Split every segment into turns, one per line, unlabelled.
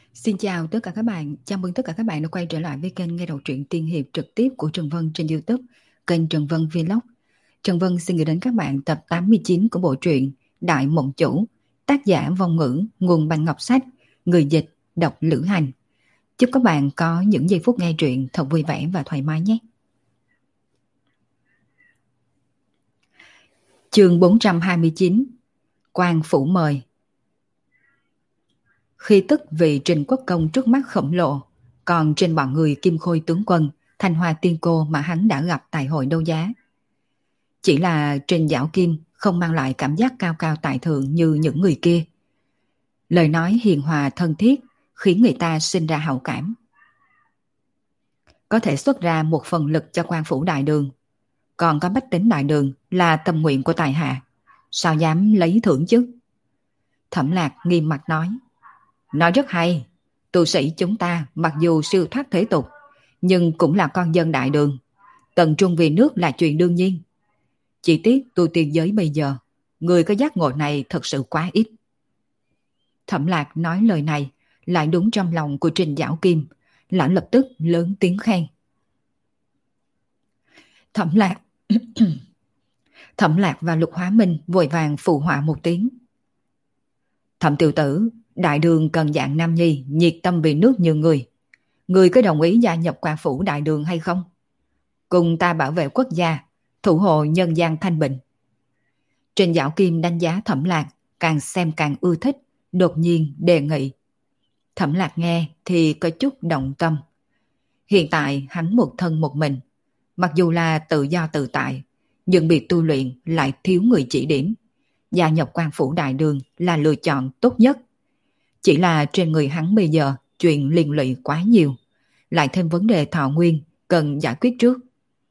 Xin chào tất cả các bạn, chào mừng tất cả các bạn đã quay trở lại với kênh nghe đọc truyện tiên hiệp trực tiếp của Trần Vân trên YouTube, kênh Trần Vân Vlog. Trần Vân xin gửi đến các bạn tập 89 của bộ truyện Đại Mộng Chủ, tác giả Vong Ngữ, nguồn Bạch Ngọc Sách, người dịch đọc Lữ Hành. Chúc các bạn có những giây phút nghe truyện thật vui vẻ và thoải mái nhé. Chương 429, Quan Phủ mời. Khi tức vị Trình Quốc Công trước mắt khổng lồ, còn trên bọn người Kim Khôi tướng quân, Thanh Hoa tiên cô mà hắn đã gặp tại hội đấu giá. Chỉ là Trình Giảo Kim không mang lại cảm giác cao cao tại thượng như những người kia. Lời nói hiền hòa thân thiết khiến người ta sinh ra hảo cảm. Có thể xuất ra một phần lực cho quan phủ đại đường, còn có bách tính đại đường là tâm nguyện của tài hạ, sao dám lấy thưởng chứ? Thẩm Lạc nghiêm mặt nói. Nói rất hay, tu sĩ chúng ta mặc dù siêu thoát thế tục, nhưng cũng là con dân đại đường. Tận trung vì nước là chuyện đương nhiên. Chỉ tiếc tu tiên giới bây giờ, người có giác ngộ này thật sự quá ít. Thẩm Lạc nói lời này lại đúng trong lòng của Trình Giảo Kim, lão lập tức lớn tiếng khen. Thẩm Lạc Thẩm Lạc và Lục Hóa Minh vội vàng phụ họa một tiếng. Thẩm tiểu tử, đại đường cần dạng nam nhi nhiệt tâm vì nước như người. Người có đồng ý gia nhập quan phủ đại đường hay không? Cùng ta bảo vệ quốc gia, thủ hộ nhân gian thanh bình. Trình Giảo Kim đánh giá Thẩm Lạc, càng xem càng ưa thích, đột nhiên đề nghị. Thẩm Lạc nghe thì có chút động tâm. Hiện tại hắn một thân một mình, mặc dù là tự do tự tại, nhưng việc tu luyện lại thiếu người chỉ điểm. Gia nhập quan phủ đại đường là lựa chọn tốt nhất. Chỉ là trên người hắn bây giờ chuyện liên lụy quá nhiều, lại thêm vấn đề thọ nguyên cần giải quyết trước.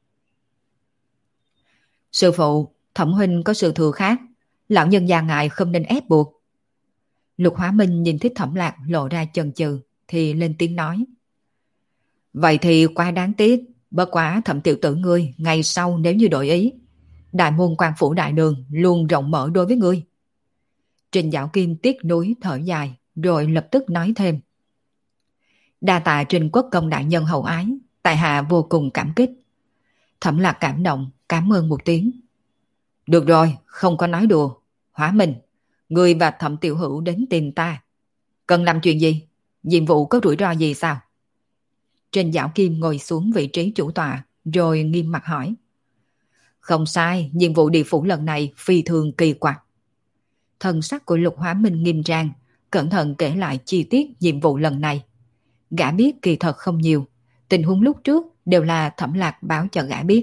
Sư phụ, Thẩm huynh có sự thừa khác, lão nhân già ngài không nên ép buộc. Lục Hóa Minh nhìn thấy Thẩm Lạc lộ ra chần chừ thì lên tiếng nói. Vậy thì quá đáng tiếc, bất quá Thẩm tiểu tử ngươi ngày sau nếu như đổi ý, đại môn quan phủ đại đường luôn rộng mở đối với ngươi. Trình Giảo Kim tiếc nuối thở dài rồi lập tức nói thêm. Đa tạ Trình Quốc Công đại nhân hậu ái, tại hạ vô cùng cảm kích. Thẩm Lạc cảm động, cảm ơn một tiếng. Được rồi, không có nói đùa. Hóa Minh, ngươi và Thẩm tiểu hữu đến tìm ta. Cần làm chuyện gì? Nhiệm vụ có rủi ro gì sao? Trình Giảo Kim ngồi xuống vị trí chủ tọa rồi nghiêm mặt hỏi. Không sai, nhiệm vụ địa phủ lần này phi thường kỳ quặc. Thần sắc của Lục Hóa Minh nghiêm trang, cẩn thận kể lại chi tiết nhiệm vụ lần này. Gã biết kỳ thật không nhiều, tình huống lúc trước đều là Thẩm Lạc báo cho gã biết.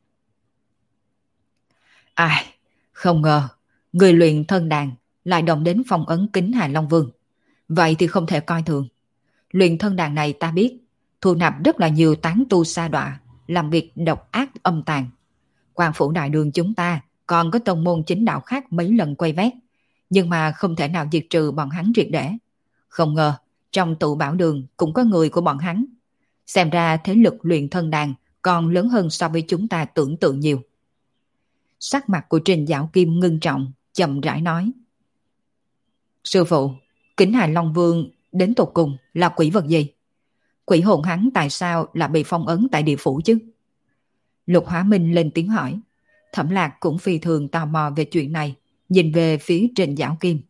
Ai, không ngờ, người luyện thân đàn lại động đến phong ấn kính Hà Long Vương. Vậy thì không thể coi thường. Luyện thân đàn này ta biết, thu nạp rất là nhiều tán tu sa đọa, làm việc độc ác âm tàn. Quan phủ đại đường chúng ta còn có tông môn chính đạo khác mấy lần quay vét, nhưng mà không thể nào diệt trừ bọn hắn triệt để. Không ngờ, trong tụ bảo đường cũng có người của bọn hắn. Xem ra thế lực luyện thân đàn còn lớn hơn so với chúng ta tưởng tượng nhiều. Sắc mặt của Trình Giảo Kim ngưng trọng, chậm rãi nói. Sư phụ, Kính Hà Long Vương đến tột cùng là quỷ vật gì? Quỷ hồn hắn tại sao là bị phong ấn tại địa phủ chứ? Lục Hóa Minh lên tiếng hỏi. Thẩm Lạc cũng phi thường tò mò về chuyện này, nhìn về phía Trình Giảo Kim.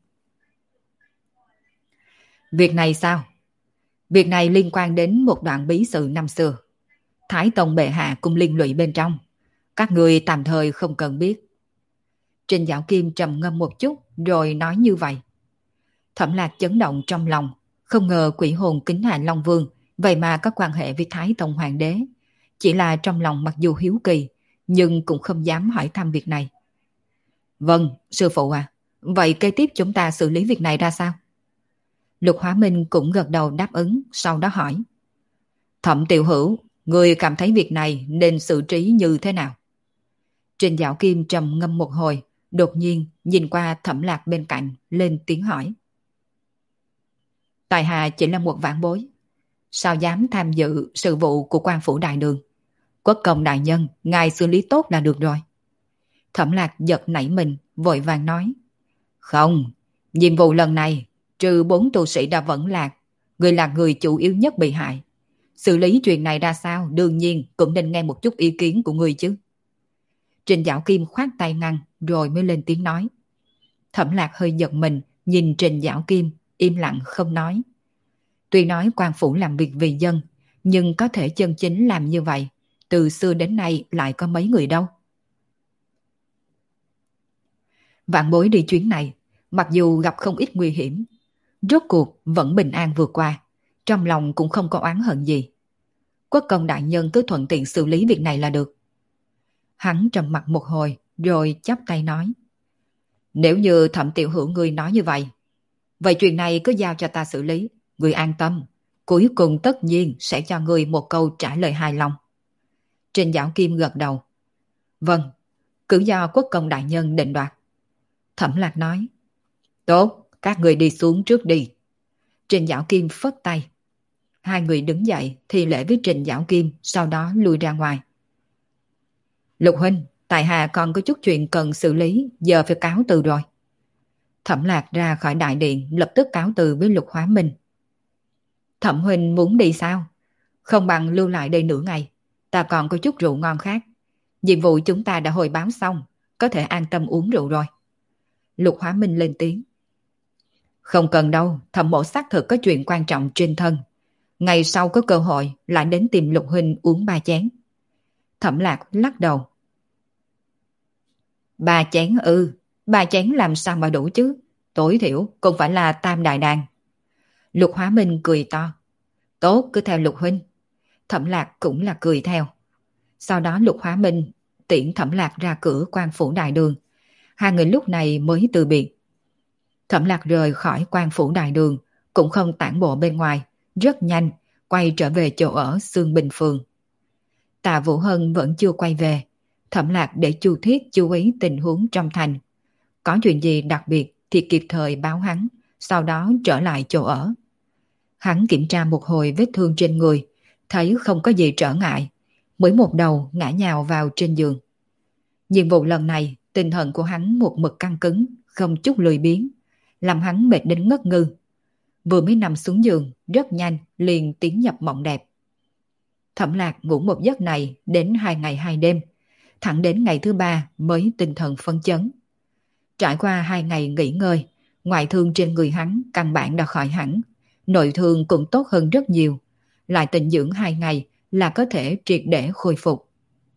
Việc này sao? Việc này liên quan đến một đoạn bí sự năm xưa. Thái Tông bệ hạ cũng liên lụy bên trong. Các người tạm thời không cần biết. Trình Giảo Kim trầm ngâm một chút rồi nói như vậy. Thẩm Lạc chấn động trong lòng, không ngờ quỷ hồn Kính Hà Long Vương vậy mà có quan hệ với Thái Tông Hoàng đế. Chỉ là trong lòng mặc dù hiếu kỳ, nhưng cũng không dám hỏi thăm việc này. Vâng, sư phụ à, vậy kế tiếp chúng ta xử lý việc này ra sao? Lục Hóa Minh cũng gật đầu đáp ứng, sau đó hỏi. Thẩm tiểu hữu, người cảm thấy việc này nên xử trí như thế nào? Trình Giảo Kim trầm ngâm một hồi, đột nhiên nhìn qua Thẩm Lạc bên cạnh, lên tiếng hỏi. Tại hạ chỉ là một vãn bối, sao dám tham dự sự vụ của quan phủ đại đường? Quốc công đại nhân, ngài xử lý tốt là được rồi. Thẩm Lạc giật nảy mình, vội vàng nói. Không, nhiệm vụ lần này, trừ 4 tu sĩ đã vẫn lạc, Người là người chủ yếu nhất bị hại. Xử lý chuyện này ra sao đương nhiên cũng nên nghe một chút ý kiến của người chứ. Trình Dạo Kim khoát tay ngăn rồi mới lên tiếng nói. Thẩm Lạc hơi giật mình nhìn Trình Dạo Kim, im lặng không nói. Tuy nói quan phủ làm việc vì dân, nhưng có thể chân chính làm như vậy, từ xưa đến nay lại có mấy người đâu. Vạn Bối đi chuyến này, mặc dù gặp không ít nguy hiểm, rốt cuộc vẫn bình an vượt qua, trong lòng cũng không có oán hận gì. Quốc công đại nhân cứ thuận tiện xử lý việc này là được. Hắn trầm mặt một hồi rồi chắp tay nói. Nếu như Thẩm tiểu hữu ngươi nói như vậy, vậy chuyện này cứ giao cho ta xử lý, ngươi an tâm. Cuối cùng tất nhiên sẽ cho ngươi một câu trả lời hài lòng. Trình Dạo Kim gật đầu. Vâng, cứ do quốc công đại nhân định đoạt. Thẩm Lạc nói. Tốt, các người đi xuống trước đi. Trình Dạo Kim phất tay. Hai người đứng dậy thì lễ với Trình Dạo Kim, sau đó lui ra ngoài. Lục huynh, tại hạ còn có chút chuyện cần xử lý, giờ phải cáo từ rồi. Thẩm Lạc ra khỏi đại điện lập tức cáo từ với Lục Hóa Minh. Thẩm huynh muốn đi sao? Không bằng lưu lại đây nửa ngày, ta còn có chút rượu ngon khác. Nhiệm vụ chúng ta đã hồi báo xong, có thể an tâm uống rượu rồi. Lục Hóa Minh lên tiếng. Không cần đâu, Thẩm mỗ xác thực có chuyện quan trọng trên thân. Ngày sau có cơ hội lại đến tìm Lục huynh uống 3 chén. Thẩm Lạc lắc đầu. 3 chén ư, 3 chén làm sao mà đủ chứ? Tối thiểu cũng phải là tam đại đàn. Lục Hóa Minh cười to. Tốt, cứ theo Lục huynh. Thẩm Lạc cũng là cười theo. Sau đó Lục Hóa Minh tiễn Thẩm Lạc ra cửa quan phủ đại đường. Hai người lúc này mới từ biệt. Thẩm Lạc rời khỏi quan phủ đại đường, cũng không tản bộ bên ngoài, rất nhanh quay trở về chỗ ở Xương Bình Phường. Tạ Vũ Hân vẫn chưa quay về. Thẩm Lạc để Chu Thiết chú ý tình huống trong thành. Có chuyện gì đặc biệt thì kịp thời báo hắn, sau đó trở lại chỗ ở. Hắn kiểm tra một hồi vết thương trên người, thấy không có gì trở ngại, mới một đầu ngã nhào vào trên giường. Nhiệm vụ lần này, tinh thần của hắn một mực căng cứng, không chút lười biếng, làm hắn mệt đến ngất ngư. Vừa mới nằm xuống giường, rất nhanh liền tiến nhập mộng đẹp. Thẩm Lạc ngủ một giấc này đến 2 ngày 2 đêm, thẳng đến ngày thứ 3 mới tinh thần phấn chấn. Trải qua 2 ngày nghỉ ngơi, ngoại thương trên người hắn căn bản đã khỏi hẳn, nội thương cũng tốt hơn rất nhiều, lại tịnh dưỡng 2 ngày là có thể triệt để khôi phục.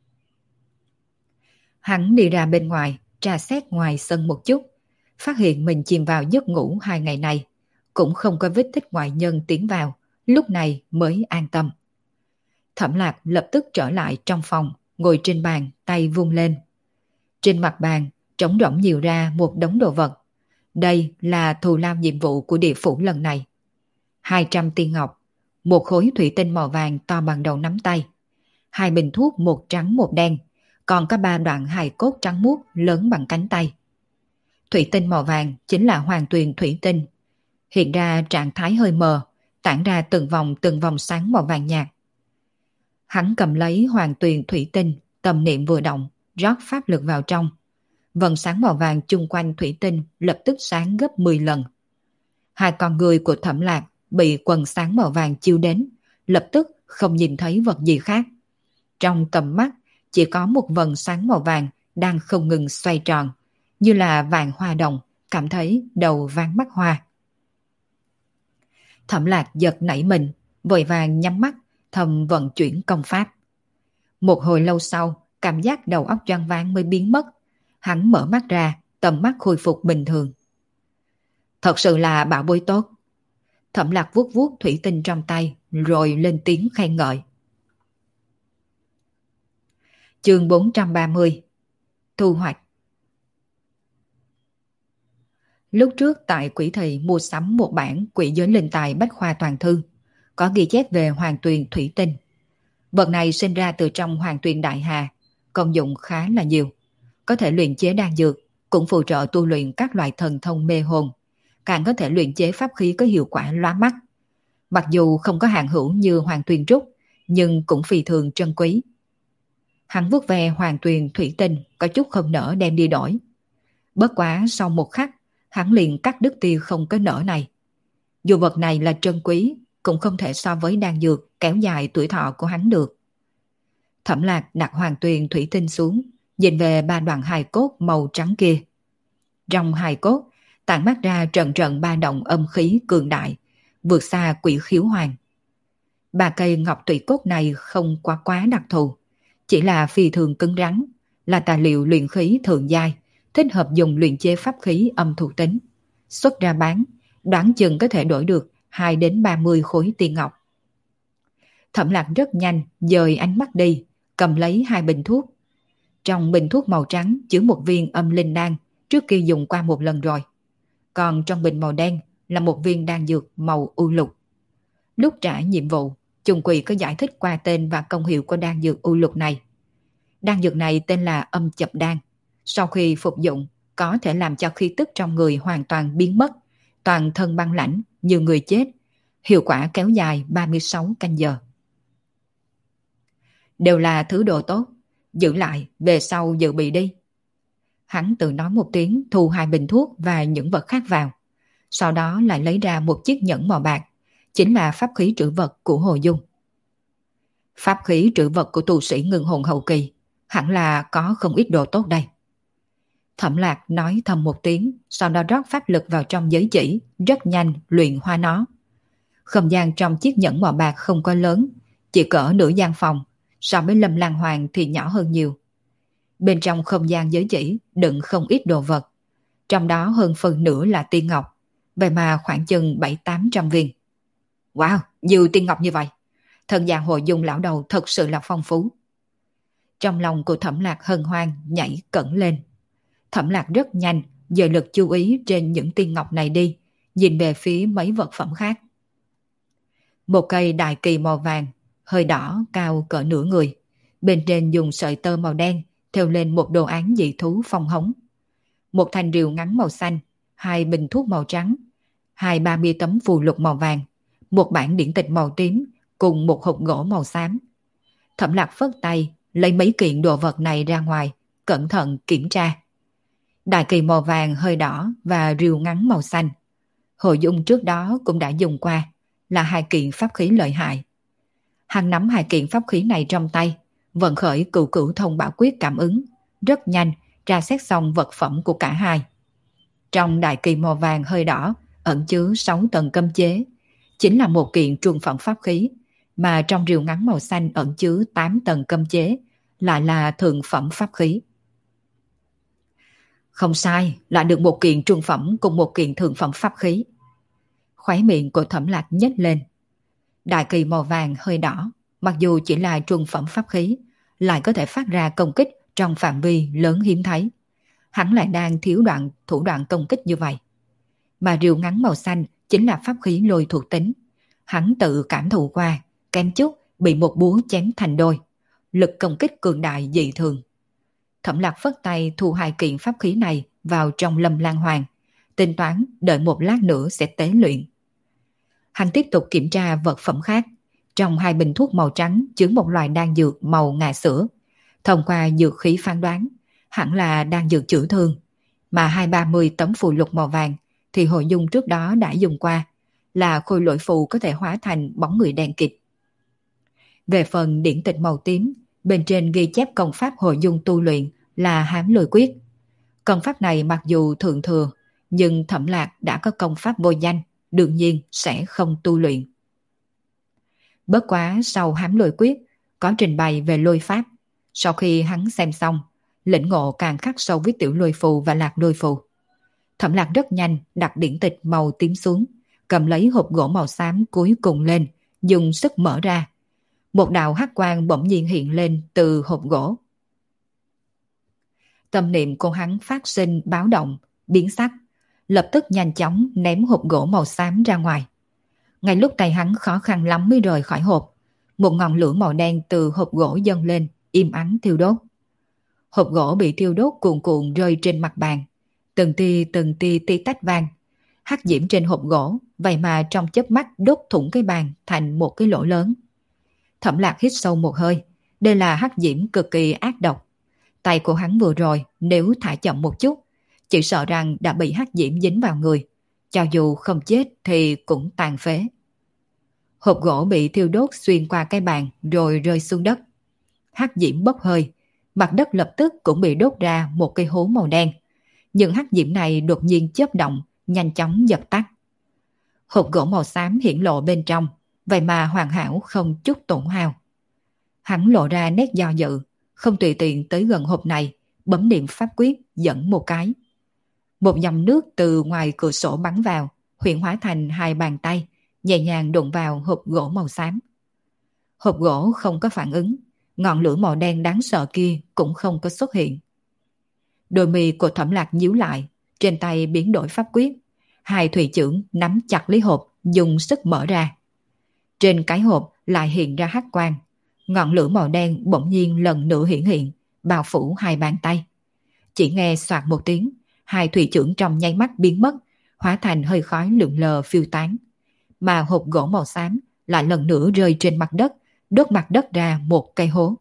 Hắn đi ra bên ngoài, tra xét ngoài sân một chút, phát hiện mình chìm vào giấc ngủ 2 ngày này, cũng không có vết tích ngoại nhân tiến vào, lúc này mới an tâm. Thẩm Lạc lập tức trở lại trong phòng, ngồi trên bàn, tay vung lên. Trên mặt bàn, trống rỗng nhiều ra một đống đồ vật. Đây là thù lao nhiệm vụ của địa phủ lần này. 200 tiên ngọc, một khối thủy tinh màu vàng to bằng đầu nắm tay, 2 bình thuốc một trắng một đen, còn có 3 đoạn hài cốt trắng muốt lớn bằng cánh tay. Thủy tinh màu vàng chính là hoàng tuyền thủy tinh, hiện ra trạng thái hơi mờ, tản ra từng vòng sáng màu vàng nhạt. Hắn cầm lấy hoàng tuyền thủy tinh, tâm niệm vừa động, rót pháp lực vào trong. Vầng sáng màu vàng chung quanh thủy tinh lập tức sáng gấp 10 lần. Hai con người của Thẩm Lạc bị quần sáng màu vàng chiếu đến, lập tức không nhìn thấy vật gì khác. Trong tầm mắt chỉ có một vầng sáng màu vàng đang không ngừng xoay tròn, như là vàng hoa đồng, cảm thấy đầu váng mắt hoa. Thẩm Lạc giật nảy mình, vội vàng nhắm mắt, thầm vận chuyển công pháp. Một hồi lâu sau, cảm giác đầu óc choáng váng mới biến mất. Hắn mở mắt ra, tầm mắt khôi phục bình thường. Thật sự là bảo bối tốt. Thẩm Lạc vuốt vuốt thủy tinh trong tay, rồi lên tiếng khen ngợi. Chương 430. Thu hoạch. Lúc trước tại Quỷ Thị mua sắm một bản Quỷ Giới Linh Tài Bách Khoa Toàn Thư, có ghi chép về hoàng tuyền thủy tinh. Vật này sinh ra từ trong hoàng tuyền đại hà, công dụng khá là nhiều. Có thể luyện chế đan dược, cũng phụ trợ tu luyện các loại thần thông mê hồn, càng có thể luyện chế pháp khí có hiệu quả lóa mắt. Mặc dù không có hàng hữu như hoàng tuyền trúc, nhưng cũng phi thường trân quý. Hắn vuốt ve hoàng tuyền thủy tinh, có chút không nỡ đem đi đổi. Bất quá sau một khắc, hắn liền cắt đứt tia không có nở này. Dù vật này là trân quý, cũng không thể so với đan dược kéo dài tuổi thọ của hắn được. Thẩm Lạc đặt hoàng tuyền thủy tinh xuống, nhìn về 3 đoạn hài cốt màu trắng kia. Trong hài cốt, tản mát ra trận trận ba động âm khí cường đại, vượt xa quỷ khiếu hoàng. 3 cây ngọc tụy cốt này không quá đặc thù, chỉ là phi thường cứng rắn, là tài liệu luyện khí thường giai, thích hợp dùng luyện chế pháp khí âm thuộc tính. Xuất ra bán, đoán chừng có thể đổi được 2 đến 30 khối tiên ngọc. Thẩm Lạc rất nhanh dời ánh mắt đi, cầm lấy 2 bình thuốc. Trong bình thuốc màu trắng chứa một viên âm linh đan, trước kia dùng qua một lần rồi. Còn trong bình màu đen là một viên đan dược màu u lục. Lúc trả nhiệm vụ, Chung Quỳ có giải thích qua tên và công hiệu của đan dược u lục này. Đan dược này tên là âm chập đan. Sau khi phục dụng, có thể làm cho khí tức trong người hoàn toàn biến mất, toàn thân băng lãnh như người chết. Hiệu quả kéo dài 36 canh giờ. Đều là thứ đồ tốt, giữ lại về sau dự bị đi. Hắn tự nói một tiếng, thu 2 bình thuốc và những vật khác vào. Sau đó lại lấy ra một chiếc nhẫn màu bạc, chính là pháp khí trữ vật của Hồ Dung. Pháp khí trữ vật của tu sĩ ngưng hồn hậu kỳ, hẳn là có không ít đồ tốt đây. Thẩm Lạc nói thầm một tiếng, sau đó rót pháp lực vào trong giới chỉ, rất nhanh luyện hóa nó. Không gian trong chiếc nhẫn màu bạc không có lớn, chỉ cỡ nửa gian phòng, so với Lâm Lan Hoàng thì nhỏ hơn nhiều. Bên trong không gian giới chỉ đựng không ít đồ vật, trong đó hơn phần nửa là tiên ngọc, vậy mà khoảng chừng 700-800 viên. Wow, nhiều tiên ngọc như vậy. Thần giang Hồ Dung lão đầu thật sự là phong phú. Trong lòng của Thẩm Lạc hân hoan nhảy cẩn lên. Thẩm Lạc rất nhanh dời lực chú ý trên những tiên ngọc này đi, nhìn về phía mấy vật phẩm khác. Một cây đại kỳ màu vàng, hơi đỏ, cao cỡ nửa người. Bên trên dùng sợi tơ màu đen thêu lên một đồ án dị thú phong hống. Một thanh rìu ngắn màu xanh, 2 bình thuốc màu trắng, 2-30 tấm phù lục màu vàng, một bản điển tịch màu tím cùng một hộp gỗ màu xám. Thẩm Lạc phất tay lấy mấy kiện đồ vật này ra ngoài, cẩn thận kiểm tra. Đại kỳ màu vàng hơi đỏ và rìu ngắn màu xanh, Hồ Dung trước đó cũng đã dùng qua, là 2 kiện pháp khí lợi hại. Hắn nắm 2 kiện pháp khí này trong tay, vận khởi cửu cửu thông bảo quyết cảm ứng, rất nhanh tra xét xong vật phẩm của cả hai. Trong đại kỳ màu vàng hơi đỏ ẩn chứa 6 tầng cấm chế, chính là một kiện trung phẩm pháp khí, mà trong rìu ngắn màu xanh ẩn chứa 8 tầng cấm chế, lại là thượng phẩm pháp khí. Không sai, là được một kiện trung phẩm cùng một kiện thượng phẩm pháp khí. Khóe miệng của Thẩm Lạc nhếch lên. Đại kỳ màu vàng hơi đỏ, mặc dù chỉ là trung phẩm pháp khí, lại có thể phát ra công kích trong phạm vi lớn hiếm thấy. Hắn lại đang thiếu thủ đoạn công kích như vậy. Mà rìu ngắn màu xanh chính là pháp khí lôi thuộc tính. Hắn tự cảm thụ qua, kém chút bị một búa chém thành đôi. Lực công kích cường đại dị thường. Thẩm Lạc phất tay thu 2 kiện pháp khí này vào trong Lâm Lan Hoàng, tính toán đợi một lát nữa sẽ tế luyện. Hắn tiếp tục kiểm tra vật phẩm khác. Trong 2 bình thuốc màu trắng chứa một loại đan dược màu ngà sữa. Thông qua dược khí phán đoán, hẳn là đan dược chữa thương. Mà 2-30 tấm phù lục màu vàng thì Hồ Dung trước đó đã dùng qua, là khôi lỗi phù có thể hóa thành bóng người đen kịt. Về phần điển tịch màu tím, bên trên ghi chép công pháp Hồ Dung tu luyện là Hám Lôi Quyết. Công pháp này mặc dù thượng thừa, nhưng Thẩm Lạc đã có công pháp vô danh, đương nhiên sẽ không tu luyện. Bất quá sau Hám Lôi Quyết có trình bày về lôi pháp, sau khi hắn xem xong, lĩnh ngộ càng khắc sâu với tiểu lôi phù và lạc lôi phù. Thẩm Lạc rất nhanh đặt điển tịch màu tím xuống, cầm lấy hộp gỗ màu xám cuối cùng lên, dùng sức mở ra. Một đạo hắc quang bỗng nhiên hiện lên từ hộp gỗ. Tâm niệm của hắn phát sinh báo động, biến sắc, lập tức nhanh chóng ném hộp gỗ màu xám ra ngoài. Ngay lúc tay hắn khó khăn lắm mới rời khỏi hộp, một ngọn lửa màu đen từ hộp gỗ dâng lên, im ắng thiêu đốt. Hộp gỗ bị thiêu đốt cuồn cuộn rơi trên mặt bàn, từng tia tí tách vang. Hắc diễm trên hộp gỗ vậy mà trong chớp mắt đốt thủng cái bàn thành một cái lỗ lớn. Thẩm Lạc hít sâu một hơi, đây là hắc diễm cực kỳ ác độc. Tay của hắn vừa rồi nếu thả chậm một chút, chỉ sợ rằng đã bị hắc diễm dính vào người, cho dù không chết thì cũng tàn phế. Hộp gỗ bị thiêu đốt xuyên qua cái bàn rồi rơi xuống đất. Hắc diễm bốc hơi, mặt đất lập tức cũng bị đốt ra một cái hố màu đen. Nhưng hắc diễm này đột nhiên chớp động, nhanh chóng dập tắt. Hộp gỗ màu xám hiển lộ bên trong, vậy mà hoàn hảo không chút tổn hao. Hắn lộ ra nét do dự, không tùy tiện tới gần hộp này, bấm niệm pháp quyết dẫn một cái. Một dòng nước từ ngoài cửa sổ bắn vào, huyễn hóa thành hai bàn tay, nhẹ nhàng đụng vào hộp gỗ màu xám. Hộp gỗ không có phản ứng, ngọn lửa màu đen đáng sợ kia cũng không có xuất hiện. Đôi mi của Thẩm Lạc nhíu lại, trên tay biến đổi pháp quyết. Hai thủy chưởng nắm chặt lấy hộp, dùng sức mở ra. Trên cái hộp lại hiện ra hắc quang. Ngọn lửa màu đen bỗng nhiên lần nữa hiện, bao phủ hai bàn tay. Chỉ nghe soạt một tiếng, hai thủy chưởng trong nháy mắt biến mất, hóa thành hơi khói lượn lờ phiêu tán. Mà hộp gỗ màu xám lại lần nữa rơi trên mặt đất, đốt mặt đất ra một cây hố.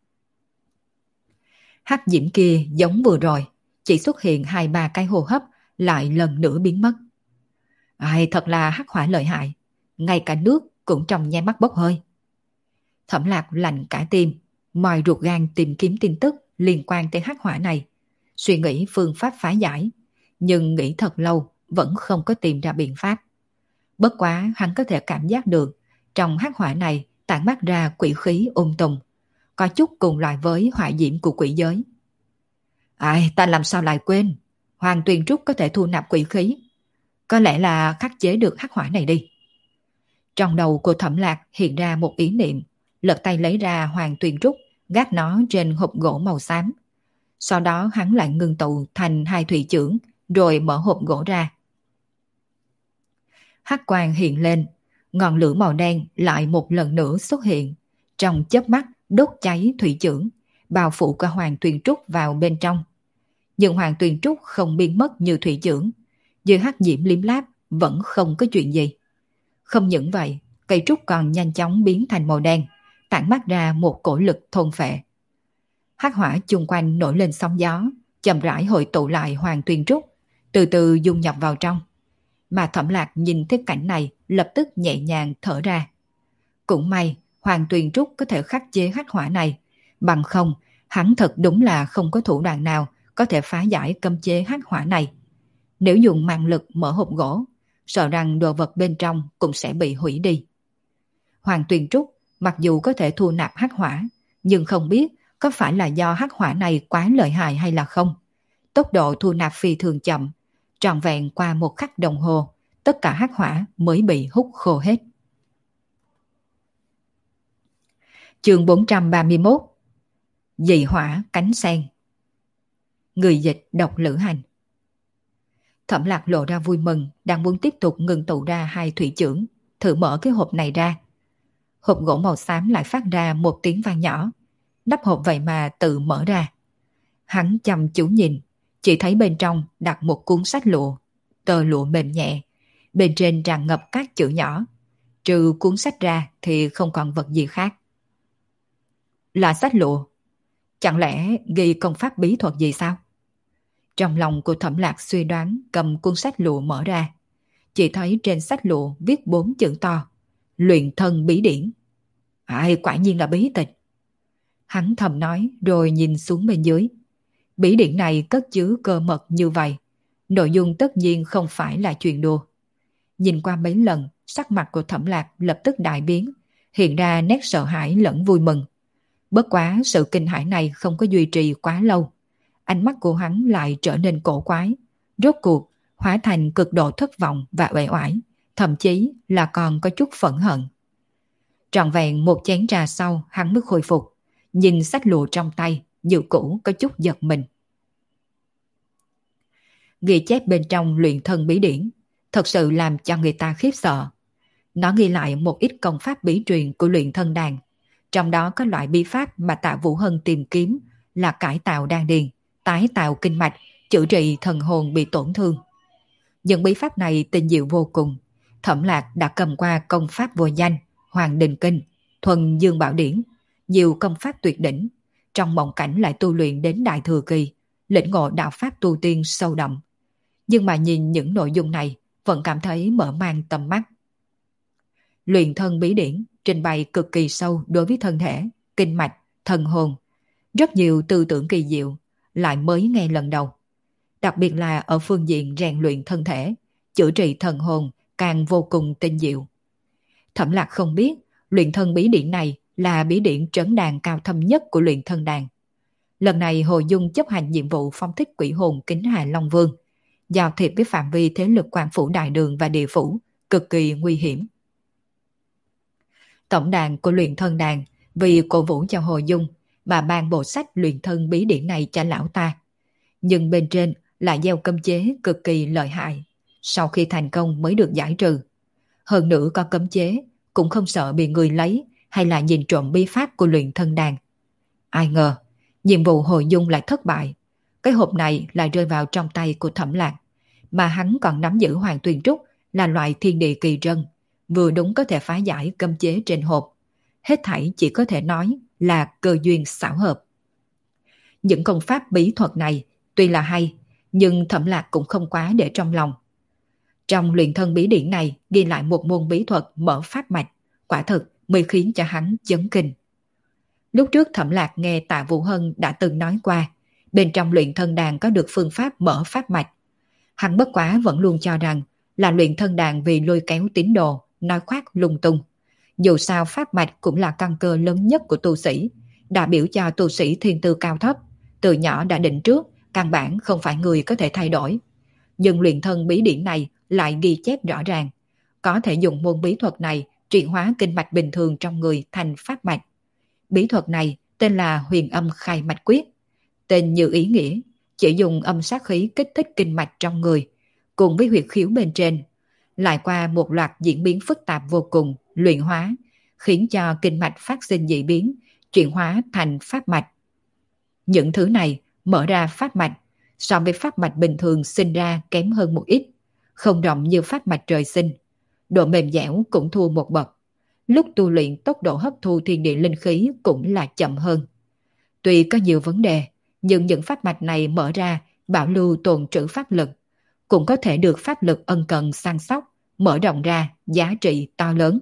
Hắc diễm kia giống vừa rồi, chỉ xuất hiện 2-3 cái hô hấp lại lần nữa biến mất. Ai thật là hắc hỏa lợi hại, ngay cả nước cũng trong nháy mắt bốc hơi. Thẩm Lạc lạnh cả tim, mòi ruột gan tìm kiếm tin tức liên quan tới hắc hỏa này, suy nghĩ phương pháp phá giải, nhưng nghĩ thật lâu vẫn không có tìm ra biện pháp. Bất quá hắn có thể cảm giác được trong hắc hỏa này tản mát ra quỷ khí ung tùm, có chút cùng loại với hỏa diễm của quỷ giới. Ai, ta làm sao lại quên, Hoàng Tuyền Trúc có thể thu nạp quỷ khí, có lẽ là khắc chế được hắc hỏa này đi. Trong đầu của Thẩm Lạc hiện ra một ý niệm, lật tay lấy ra Hoàng Tuyền Trúc, gác nó trên hộp gỗ màu xám. Sau đó hắn lại ngưng tụ thành hai thủy chưởng, rồi mở hộp gỗ ra. Hắc quang hiện lên, ngọn lửa màu đen lại một lần nữa xuất hiện, trong chớp mắt đốt cháy thủy chưởng, bao phủ cả Hoàng Tuyền Trúc vào bên trong. Nhưng Hoàng Tuyền Trúc không biến mất như thủy chưởng, dưới hắc diễm liếm láp vẫn không có chuyện gì. Không những vậy, cây trúc còn nhanh chóng biến thành màu đen, tản mát ra một cổ lực thôn phệ. Hắc hỏa chung quanh nổi lên sóng gió, chậm rãi hội tụ lại Hoàng Tuyền Trúc, từ từ dung nhập vào trong. Mà Thẩm Lạc nhìn thấy cảnh này lập tức nhẹ nhàng thở ra. Cũng may Hoàng Tuyền Trúc có thể khắc chế hắc hỏa này, bằng không hắn thật đúng là không có thủ đoạn nào có thể phá giải cấm chế hắc hỏa này. Nếu dùng mạng lực mở hộp gỗ, sợ rằng đồ vật bên trong cũng sẽ bị hủy đi. Hoàng Tuyền Trúc mặc dù có thể thu nạp hắc hỏa, nhưng không biết có phải là do hắc hỏa này quá lợi hại hay là không. Tốc độ thu nạp phi thường chậm, trọn vẹn qua một khắc đồng hồ, tất cả hắc hỏa mới bị hút khô hết. Chương 431. Dị hỏa cánh sen. Người dịch độc Lữ Hành. Thẩm Lạc lộ ra vui mừng, đang muốn tiếp tục ngừng tụ ra hai thủy chưởng, thử mở cái hộp này ra. Hộp gỗ màu xám lại phát ra một tiếng vang nhỏ, nắp hộp vậy mà tự mở ra. Hắn chăm chú nhìn, chỉ thấy bên trong đặt một cuốn sách lụa, tờ lụa mềm nhẹ, bên trên tràn ngập các chữ nhỏ. Trừ cuốn sách ra thì không còn vật gì khác. Là sách lụa? Chẳng lẽ ghi công pháp bí thuật gì sao? Trong lòng của Thẩm Lạc suy đoán, cầm cuốn sách lụa mở ra. Chỉ thấy trên sách lụa viết 4 chữ to: Luyện thân bí điển. Ai, quả nhiên là bí tịch. Hắn thầm nói rồi nhìn xuống bên dưới. Bí điển này cất chứa cơ mật như vậy, nội dung tất nhiên không phải là chuyện đùa. Nhìn qua mấy lần, sắc mặt của Thẩm Lạc lập tức đại biến, hiện ra nét sợ hãi lẫn vui mừng. Bất quá sự kinh hãi này không có duy trì quá lâu. Ánh mắt của hắn lại trở nên cổ quái, rốt cuộc hóa thành cực độ thất vọng và uể oải, thậm chí là còn có chút phẫn hận. Trọn vẹn một chén trà sau hắn mới khôi phục, nhìn sách lụa trong tay, như cũ có chút giật mình. Ghi chép bên trong luyện thân bí điển thật sự làm cho người ta khiếp sợ. Nó ghi lại một ít công pháp bí truyền của luyện thân đàn, trong đó có loại bí pháp mà Tạ Vũ Hân tìm kiếm là cải tạo đan điền, tái tạo kinh mạch, chữa trị thần hồn bị tổn thương. Những bí pháp này tinh diệu vô cùng. Thẩm Lạc đã cầm qua công pháp vô danh, Hoàng Đình Kinh, Thuần Dương Bảo Điển, nhiều công pháp tuyệt đỉnh, trong mộng cảnh lại tu luyện đến đại thừa kỳ, lĩnh ngộ đạo pháp tu tiên sâu đậm. Nhưng mà nhìn những nội dung này vẫn cảm thấy mở mang tầm mắt. luyện thân bí điển trình bày cực kỳ sâu đối với thân thể, kinh mạch, thần hồn. Rất nhiều tư tưởng kỳ diệu, lại mới nghe lần đầu. Đặc biệt là ở phương diện rèn luyện thân thể, chữa trị thần hồn càng vô cùng tinh diệu. Thẩm Lạc không biết luyện thân bí điển này là bí điển trấn đàn cao thâm nhất của luyện thân đàn. Lần này Hồ Dung chấp hành nhiệm vụ phong thích quỷ hồn Kính Hà Long Vương, giao thiệp với phạm vi thế lực quan phủ đại đường và địa phủ, cực kỳ nguy hiểm. Tổng đàn của luyện thân đàn vì cổ vũ cho Hồ Dung mà ban bộ sách luyện thân bí điển này cho lão ta. Nhưng bên trên lại gieo cấm chế cực kỳ lợi hại, sau khi thành công mới được giải trừ. Hơn nữa có cấm chế, cũng không sợ bị người lấy hay là nhìn trộm bí pháp của luyện thân đàn. Ai ngờ, nhiệm vụ Hồ Dung lại thất bại. Cái hộp này lại rơi vào trong tay của Thẩm Lạc, mà hắn còn nắm giữ Hoàng Tuyền Trúc là loại thiên địa kỳ trân, vừa đúng có thể phá giải cấm chế trên hộp. Hết thảy chỉ có thể nói là cơ duyên xảo hợp. Những công pháp bí thuật này tuy là hay, nhưng Thẩm Lạc cũng không quá để trong lòng. Trong luyện thân bí điển này ghi lại một môn bí thuật mở pháp mạch, quả thực mới khiến cho hắn chấn kinh. Lúc trước Thẩm Lạc nghe Tạ Vũ Hân đã từng nói qua, bên trong luyện thân đàn có được phương pháp mở pháp mạch. Hắn bất quá vẫn luôn cho rằng là luyện thân đàn vì lôi kéo tín đồ, nói khoác lung tung. Dù sao pháp mạch cũng là căn cơ lớn nhất của tu sĩ, đại biểu cho tu sĩ thiên tư cao thấp, từ nhỏ đã định trước, căn bản không phải người có thể thay đổi. Nhưng luyện thân bí điển này lại ghi chép rõ ràng, có thể dùng môn bí thuật này chuyển hóa kinh mạch bình thường trong người thành pháp mạch. Bí thuật này tên là Huyền Âm Khai Mạch Quyết, tên như ý nghĩa, chỉ dùng âm sát khí kích thích kinh mạch trong người, cùng với huyệt khiếu bên trên, lại qua một loạt diễn biến phức tạp vô cùng, luyện hóa, khiến cho kinh mạch phát sinh dị biến, chuyển hóa thành pháp mạch. Những thứ này mở ra pháp mạch, so với pháp mạch bình thường sinh ra kém hơn một ít, không rộng như pháp mạch trời sinh, độ mềm dẻo cũng thua một bậc. Lúc tu luyện tốc độ hấp thu thiên địa linh khí cũng là chậm hơn. Tuy có nhiều vấn đề, nhưng những pháp mạch này mở ra bảo lưu tồn trữ pháp lực, cũng có thể được pháp lực ân cần săn sóc, mở rộng ra giá trị to lớn.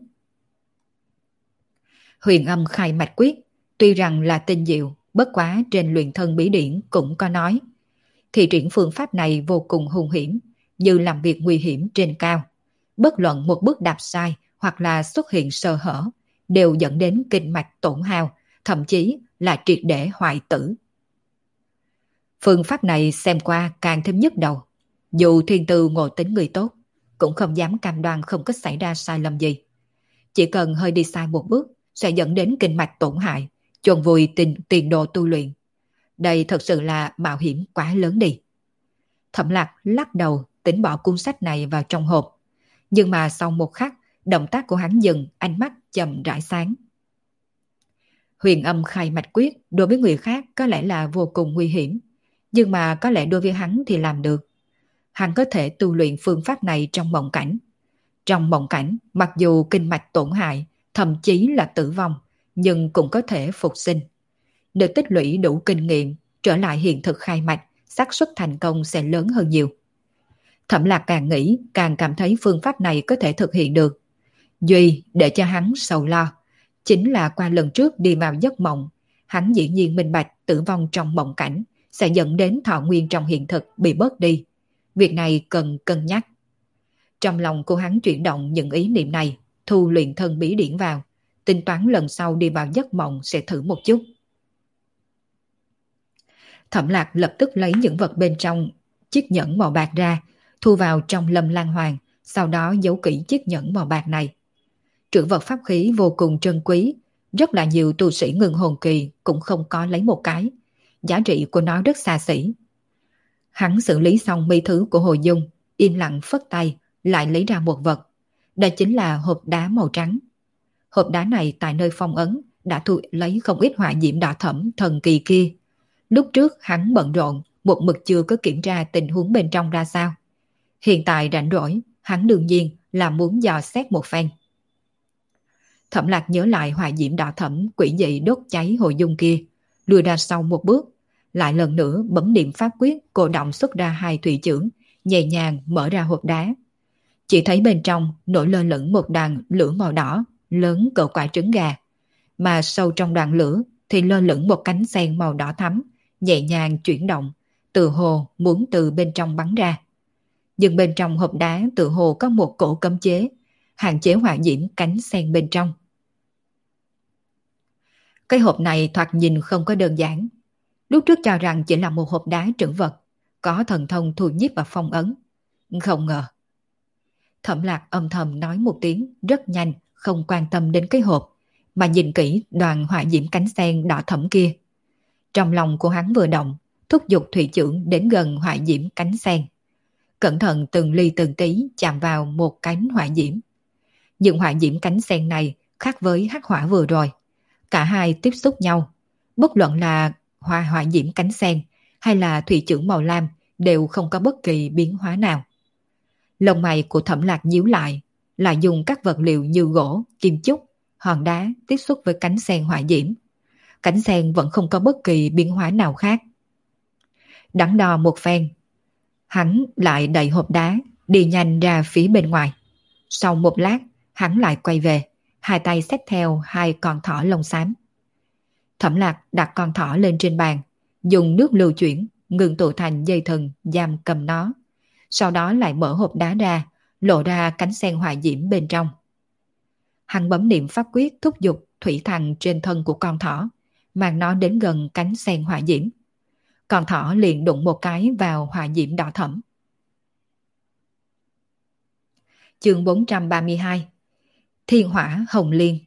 Huyền Âm Khai Mạch Quyết tuy rằng là tinh diệu, bất quá trên luyện thân bí điển cũng có nói, thì triển phương pháp này vô cùng hung hiểm, như làm việc nguy hiểm trên cao. Bất luận một bước đạp sai hoặc là xuất hiện sơ hở, đều dẫn đến kinh mạch tổn hao, thậm chí là triệt để hoại tử. Phương pháp này xem qua càng thêm nhức đầu. Dù thiên tư ngộ tính người tốt, cũng không dám cam đoan không có xảy ra sai lầm gì. Chỉ cần hơi đi sai một bước sẽ dẫn đến kinh mạch tổn hại, chôn vùi tiền đồ tu luyện. Đây thật sự là mạo hiểm quá lớn đi. Thẩm Lạc lắc đầu tính bỏ cuốn sách này vào trong hộp. Nhưng mà sau một khắc, động tác của hắn dừng, ánh mắt chậm rãi sáng. Huyền Âm Khai Mạch Quyết đối với người khác có lẽ là vô cùng nguy hiểm, nhưng mà có lẽ đối với hắn thì làm được. Hắn có thể tu luyện phương pháp này trong mộng cảnh. Trong mộng cảnh, mặc dù kinh mạch tổn hại, thậm chí là tử vong, nhưng cũng có thể phục sinh. Được tích lũy đủ kinh nghiệm, trở lại hiện thực khai mạch, xác suất thành công sẽ lớn hơn nhiều. Thẩm Lạc càng nghĩ, càng cảm thấy phương pháp này có thể thực hiện được. Duy để cho hắn sầu lo, chính là qua lần trước đi vào giấc mộng, hắn dĩ nhiên minh bạch tử vong trong mộng cảnh sẽ dẫn đến thọ nguyên trong hiện thực bị bớt đi. Việc này cần cân nhắc. Trong lòng của hắn chuyển động những ý niệm này, thu luyện thân bí điển vào, tính toán lần sau đi vào giấc mộng sẽ thử một chút. Thẩm Lạc lập tức lấy những vật bên trong chiếc nhẫn màu bạc ra, thu vào trong Lâm Lan Hoàng, sau đó giấu kỹ chiếc nhẫn màu bạc này. Trữ vật pháp khí vô cùng trân quý, rất là nhiều tu sĩ ngưng hồn kỳ cũng không có lấy một cái. Giá trị của nó rất xa xỉ. Hắn xử lý xong mi thứ của Hồ Dung, im lặng phất tay, lại lấy ra một vật. Đây chính là hộp đá màu trắng. Hộp đá này tại nơi phong ấn đã thu lấy không ít hỏa diễm đỏ thẫm thần kỳ kia. Lúc trước hắn bận rộn, một mực chưa có kiểm tra tình huống bên trong ra sao. Hiện tại rảnh rỗi, hắn đương nhiên là muốn dò xét một phen. Thẩm Lạc nhớ lại hỏa diễm đỏ thẫm quỷ dị đốt cháy Hồ Dung kia, lùi ra sau một bước, lại lần nữa bấm niệm pháp quyết, cổ động xuất ra hai thủy chưởng, nhẹ nhàng mở ra hộp đá. Chỉ thấy bên trong nổi lơ lửng một đoàn lửa màu đỏ, lớn cỡ quả trứng gà, mà sâu trong đoàn lửa thì lơ lửng một cánh sen màu đỏ thắm, nhẹ nhàng chuyển động, tự hồ muốn từ bên trong bắn ra. Nhưng bên trong hộp đá tự hồ có một cổ cấm chế, hạn chế hỏa diễm cánh sen bên trong. Cái hộp này thoạt nhìn không có đơn giản. Lúc trước cho rằng chỉ là một hộp đá trữ vật, có thần thông thu nhiếp và phong ấn. Không ngờ. Thẩm Lạc âm thầm nói một tiếng rất nhanh, không quan tâm đến cái hộp, mà nhìn kỹ đoàn hỏa diễm cánh sen đỏ thẫm kia. Trong lòng của hắn vừa động, thúc giục thủy chưởng đến gần hỏa diễm cánh sen. Cẩn thận từng ly từng tí chạm vào một cánh hỏa diễm. Nhưng hỏa diễm cánh sen này khác với hắc hỏa vừa rồi. Cả hai tiếp xúc nhau, bất luận là hỏa diễm cánh sen hay là thủy chưởng màu lam đều không có bất kỳ biến hóa nào. Lông mày của Thẩm Lạc nhíu lại, là dùng các vật liệu như gỗ, kim chúc, hòn đá tiếp xúc với cánh sen hỏa diễm. Cánh sen vẫn không có bất kỳ biến hóa nào khác. Đắn đo một phen, hắn lại đẩy hộp đá, đi nhanh ra phía bên ngoài. Sau một lát, hắn lại quay về, hai tay xách theo hai con thỏ lông xám. Thẩm Lạc đặt con thỏ lên trên bàn, dùng nước lưu chuyển, ngừng tụ thành dây thừng giam cầm nó. Sau đó lại mở hộp đá ra, lộ ra cánh sen hỏa diễm bên trong. Hắn bấm niệm pháp quyết thúc giục thủy thần trên thân của con thỏ, mang nó đến gần cánh sen hỏa diễm. Con thỏ liền đụng một cái vào hỏa diễm đỏ thẫm. Chương 432 Thiên hỏa hồng liên.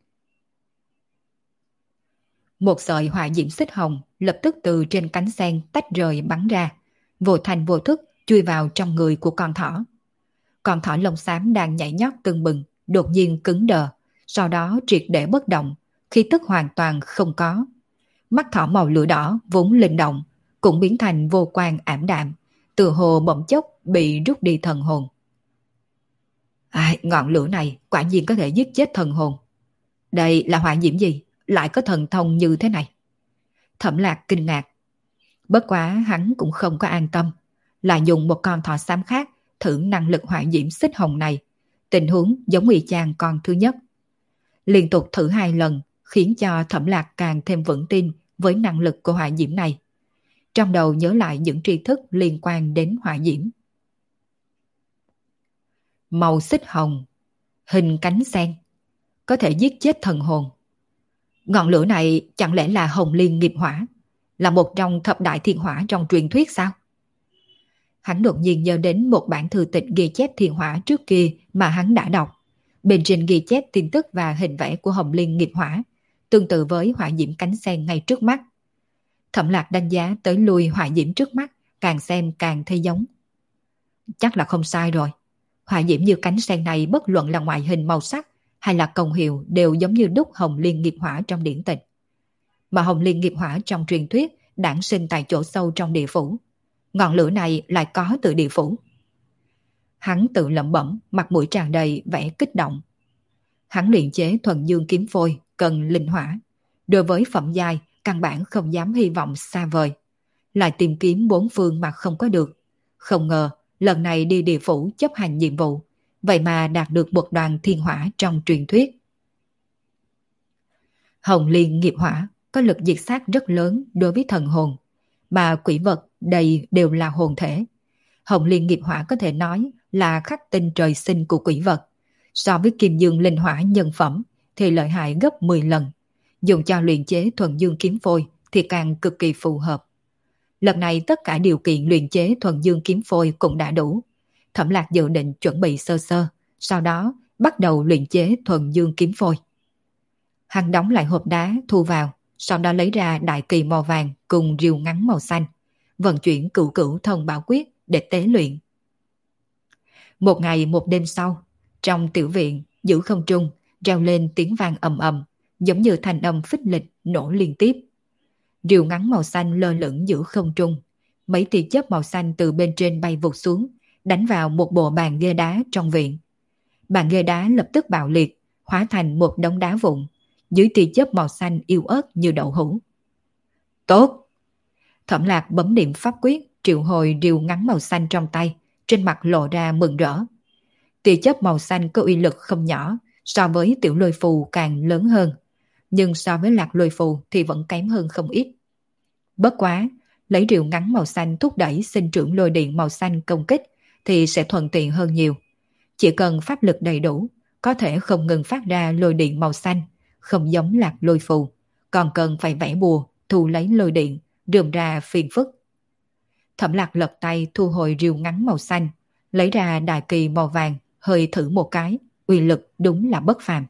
Một sợi hỏa diễm xích hồng lập tức từ trên cánh sen tách rời bắn ra, vô thành vô thức chui vào trong người của con thỏ. Con thỏ lông xám đang nhảy nhót tưng bừng, đột nhiên cứng đờ, sau đó triệt để bất động, khí tức hoàn toàn không có. Mắt thỏ màu lửa đỏ vốn linh động, cũng biến thành vô quang ảm đạm, tựa hồ bỗng chốc bị rút đi thần hồn. Ngọn lửa này quả nhiên có thể giết chết thần hồn. Đây là hỏa diễm gì? Lại có thần thông như thế này? Thẩm Lạc kinh ngạc. Bất quá hắn cũng không có an tâm, là dùng một con thỏ xám khác thử năng lực hỏa diễm xích hồng này. Tình huống giống y chang con thứ nhất. Liên tục thử 2 lần khiến cho Thẩm Lạc càng thêm vững tin với năng lực của hỏa diễm này. Trong đầu nhớ lại những tri thức liên quan đến hỏa diễm. Màu xích hồng, hình cánh sen, có thể giết chết thần hồn. Ngọn lửa này chẳng lẽ là hồng liên nghiệp hỏa, là một trong thập đại thiên hỏa trong truyền thuyết sao? Hắn đột nhiên nhớ đến một bản thư tịch ghi chép thiên hỏa trước kia mà hắn đã đọc. Bên trên ghi chép tin tức và hình vẽ của hồng liên nghiệp hỏa, tương tự với hỏa diễm cánh sen ngay trước mắt. Thẩm Lạc đánh giá tới lui hỏa diễm trước mắt, càng xem càng thấy giống. Chắc là không sai rồi. Hỏa diễm như cánh sen này bất luận là ngoại hình màu sắc hay là công hiệu đều giống như đúc hồng liên nghiệp hỏa trong điển tịch. Mà hồng liên nghiệp hỏa trong truyền thuyết đản sinh tại chỗ sâu trong địa phủ. Ngọn lửa này lại có từ địa phủ. Hắn tự lẩm bẩm, mặt mũi tràn đầy vẻ kích động. Hắn luyện chế thuần dương kiếm phôi cần linh hỏa. Đối với phẩm giai, căn bản không dám hy vọng xa vời. Lại tìm kiếm 4 phương mà không có được. Không ngờ, lần này đi địa phủ chấp hành nhiệm vụ, vậy mà đạt được một đoàn thiên hỏa trong truyền thuyết. Hồng liên nghiệp hỏa có lực diệt sát rất lớn đối với thần hồn, mà quỷ vật đây đều là hồn thể. Hồng liên nghiệp hỏa có thể nói là khắc tinh trời sinh của quỷ vật. So với kim dương linh hỏa nhân phẩm thì lợi hại gấp 10 lần. Dùng cho luyện chế thuần dương kiếm phôi thì càng cực kỳ phù hợp. Lần này tất cả điều kiện luyện chế thuần dương kiếm phôi cũng đã đủ. Thẩm Lạc dự định chuẩn bị sơ sơ, sau đó bắt đầu luyện chế thuần dương kiếm phôi. Hắn đóng lại hộp đá thu vào, sau đó lấy ra đại kỳ màu vàng cùng rìu ngắn màu xanh, vận chuyển cửu cửu thông bảo quyết để tế luyện. Một ngày một đêm sau, trong tiểu viện giữa không trung reo lên tiếng vang ầm ầm, giống như thanh âm phích lịch nổ liên tiếp. Rìu ngắn màu xanh lơ lửng giữa không trung, mấy tia chớp màu xanh từ bên trên bay vụt xuống, đánh vào một bộ bàn ghê đá trong viện. Bàn ghê đá lập tức bạo liệt, hóa thành một đống đá vụn, dưới tia chớp màu xanh yếu ớt như đậu hũ. Tốt! Thẩm Lạc bấm niệm pháp quyết triệu hồi rìu ngắn màu xanh trong tay, trên mặt lộ ra mừng rỡ. tia chớp màu xanh có uy lực không nhỏ, so với tiểu lôi phù càng lớn hơn, nhưng so với lạc lôi phù thì vẫn kém hơn không ít. Bất quá, lấy rìu ngắn màu xanh thúc đẩy sinh trưởng lôi điện màu xanh công kích thì sẽ thuận tiện hơn nhiều. Chỉ cần pháp lực đầy đủ, có thể không ngừng phát ra lôi điện màu xanh, không giống lạc lôi phù, còn cần phải vẽ bùa, thu lấy lôi điện, rườm ra phiền phức. Thẩm Lạc lật tay thu hồi rìu ngắn màu xanh, lấy ra đại kỳ màu vàng, hơi thử một cái, uy lực đúng là bất phàm.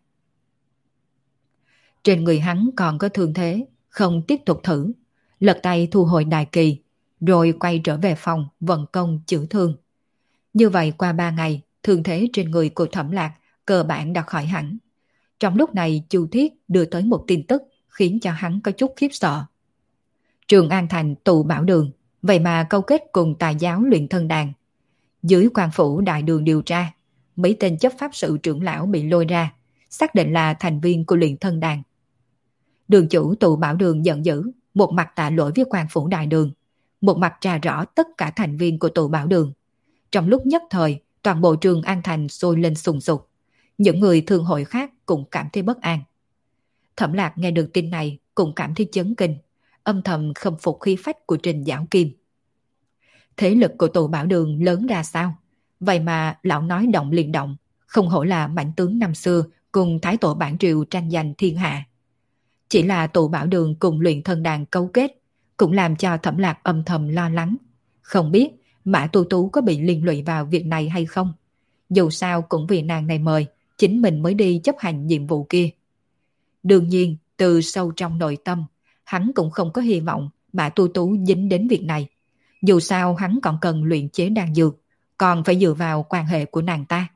Trên người hắn còn có thương thế, không tiếp tục thử, lật tay thu hồi đại kỳ, rồi quay trở về phòng vận công chữa thương. Như vậy qua 3 ngày, thương thế trên người của Thẩm Lạc cơ bản đã khỏi hẳn. Trong lúc này Chu Thiết đưa tới một tin tức khiến cho hắn có chút khiếp sợ. Trường An Thành tụ bảo đường, vậy mà câu kết cùng tà giáo luyện thân đàn. Dưới quan phủ đại đường điều tra, mấy tên chấp pháp sự trưởng lão bị lôi ra, xác định là thành viên của luyện thân đàn. Đường chủ tụ bảo đường giận dữ, một mặt tạ lỗi với quan phủ đại đường, một mặt tra rõ tất cả thành viên của tụ bảo đường. Trong lúc nhất thời, toàn bộ Trường An Thành sôi lên sùng sục. Những người thương hội khác cũng cảm thấy bất an. Thẩm Lạc nghe được tin này cũng cảm thấy chấn kinh, âm thầm khâm phục khí phách của Trình Giảo Kim. Thế lực của tụ bảo đường lớn ra sao? Vậy mà lão nói động liền động, không hổ là mãnh tướng năm xưa cùng thái tổ bản triều tranh giành thiên hạ. Chỉ là tụ bảo đường cùng luyện thân đàn cấu kết, cũng làm cho Thẩm Lạc âm thầm lo lắng. Không biết Mã Tu Tú có bị liên lụy vào việc này hay không? Dù sao cũng vì nàng này mời, chính mình mới đi chấp hành nhiệm vụ kia. Đương nhiên, từ sâu trong nội tâm, hắn cũng không có hy vọng Mã Tu Tú dính đến việc này. Dù sao hắn còn cần luyện chế đan dược, còn phải dựa vào quan hệ của nàng ta.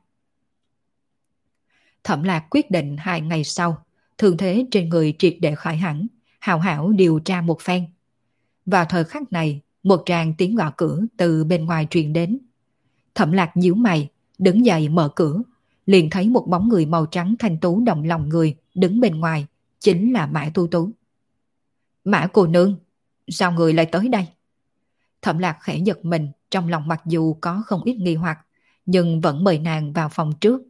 Thẩm Lạc quyết định 2 ngày sau, thương thế trên người triệt để khỏi hẳn, hào hảo điều tra một phen. Vào thời khắc này, một tràng tiếng gõ cửa từ bên ngoài truyền đến. Thẩm Lạc nhíu mày, đứng dậy mở cửa, liền thấy một bóng người màu trắng thanh tú động lòng người đứng bên ngoài, chính là Mã Tu Tú. Mã cô nương, sao người lại tới đây? Thẩm Lạc khẽ giật mình, trong lòng mặc dù có không ít nghi hoặc, nhưng vẫn mời nàng vào phòng trước.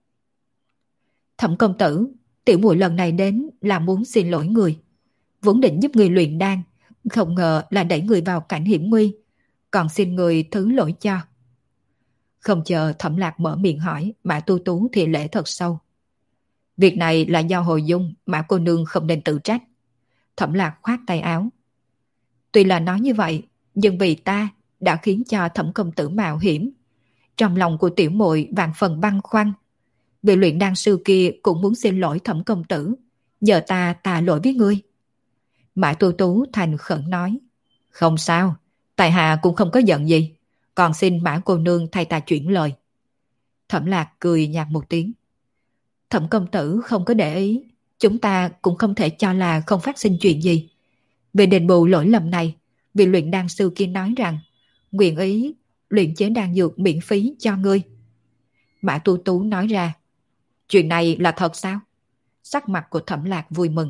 Thẩm công tử, tiểu muội lần này đến là muốn xin lỗi người. Vốn định giúp người luyện đan, không ngờ là đẩy người vào cảnh hiểm nguy, còn xin người thứ lỗi cho. Không chờ Thẩm Lạc mở miệng hỏi, Mã Tu Tú thì lễ thật sâu. Việc này là do Hồi Dung, Mã cô nương không nên tự trách. Thẩm Lạc khoát tay áo. Tuy là nói như vậy, nhưng vì ta đã khiến cho Thẩm công tử mạo hiểm. Trong lòng của tiểu muội vạn phần băn khoăn. Vị luyện đan sư kia cũng muốn xin lỗi Thẩm công tử, nhờ ta tạ lỗi với ngươi. Mã Tu Tú thành khẩn nói. Không sao, tại hạ cũng không có giận gì, còn xin Mã cô nương thay ta chuyển lời. Thẩm Lạc cười nhạt một tiếng. Thẩm công tử không có để ý, chúng ta cũng không thể cho là không phát sinh chuyện gì. Về đền bù lỗi lầm này, vị luyện đan sư kia nói rằng nguyện ý luyện chế đan dược miễn phí cho ngươi. Mã Tu Tú nói ra. Chuyện này là thật sao? Sắc mặt của Thẩm Lạc vui mừng.